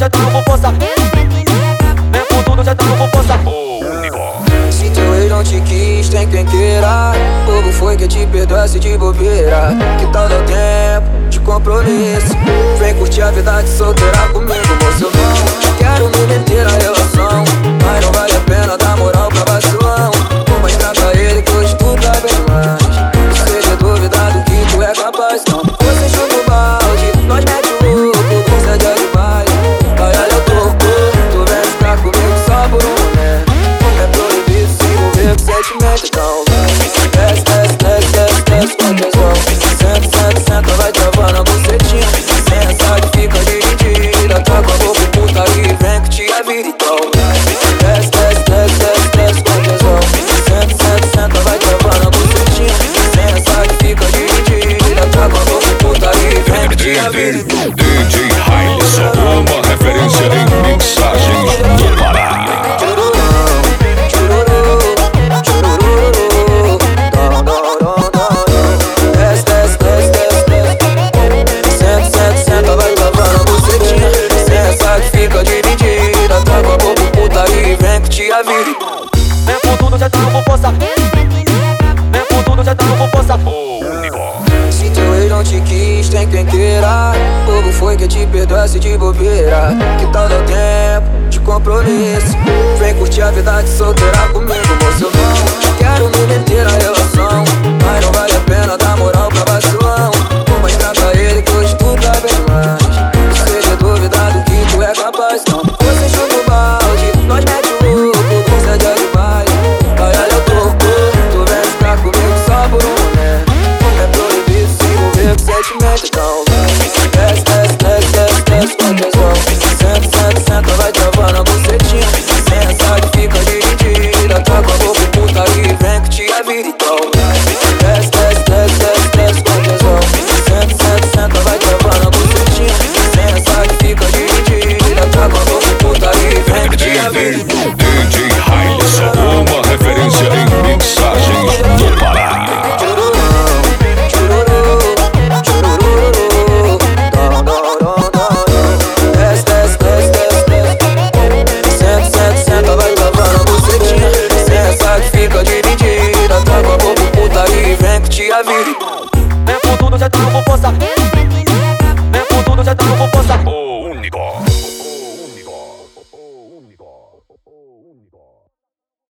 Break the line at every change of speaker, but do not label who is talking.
já tá com força. Vem com tudo, já tá com força.
Se teu ex não te quis, tem quem queira. Bobo foi que te perdoasse de bobeira. Que tal dar tempo de compromisso? Vem curtir a vida de solteira comigo, moço. Eu não quero me meter na relação, mas não vale a pena dar moral pra vacilão. Vou mostrar pra ele que hoje tu tá bem mais. Não seja duvidado que tu é capaz, não. Você chuta o balde, nós mete o louco. Você é demais, vai olha eu tô tu vem ficar comigo só por um momento. É proibido se envolver com sentimento, então desce, desce, desce, desce, desce com tesão. Senta, senta, senta, vai travando a bucetinha. Pensa que fica dividida, tá com a boca puta e vem que te avira, então desce, desce, desce, desce, desce com tesão. Senta, senta, senta, vai travando a bucetinha. Pensa que fica dividida, tá com a boca puta e vem que te avira.
DJ Railson, uma referência em mixagens do Pará.
Vem com tudo, já tá com força. Vem com tudo, já tá com força.
Se teu ex não te quis, tem quem queira. Bobo foi que te perdoasse de bobeira. Que tal dar tempo de compromisso? Vem curtir a vida de solteira comigo, moço. Eu não quero me meter na relação, mas não vale a pena dar moral pra vacilão. Vou mostrar pra ele que hoje tu tá bem mais. Não seja duvidado que tu é capaz, não. Você chuta o balde, nós mete o louco. Você é demais, vai olha eu tô tu vem ficar comigo só por um momento. É proibido se envolver com sentimento, então desce, desce, desce, desce, desce com tesão. Senta, senta, senta, vai travando a bucetinha. Pensa que fica dividida, tá com a boca puta e vem que te avira, então desce, desce, desce, desce, desce com tesão. Senta, senta, senta, vai travando a bucetinha. Pensa que fica dividida, tá com a boca puta e vem que te avira.
DJ Railson, uma referência em mixagens do Pará.
Desce, desce, desce, desce, desce. Senta, senta, senta, vai travando a bucetinha. Pensa que fica dividida, tá com a boca puta e vem que te avira.
Vem com tudo, já tá com força.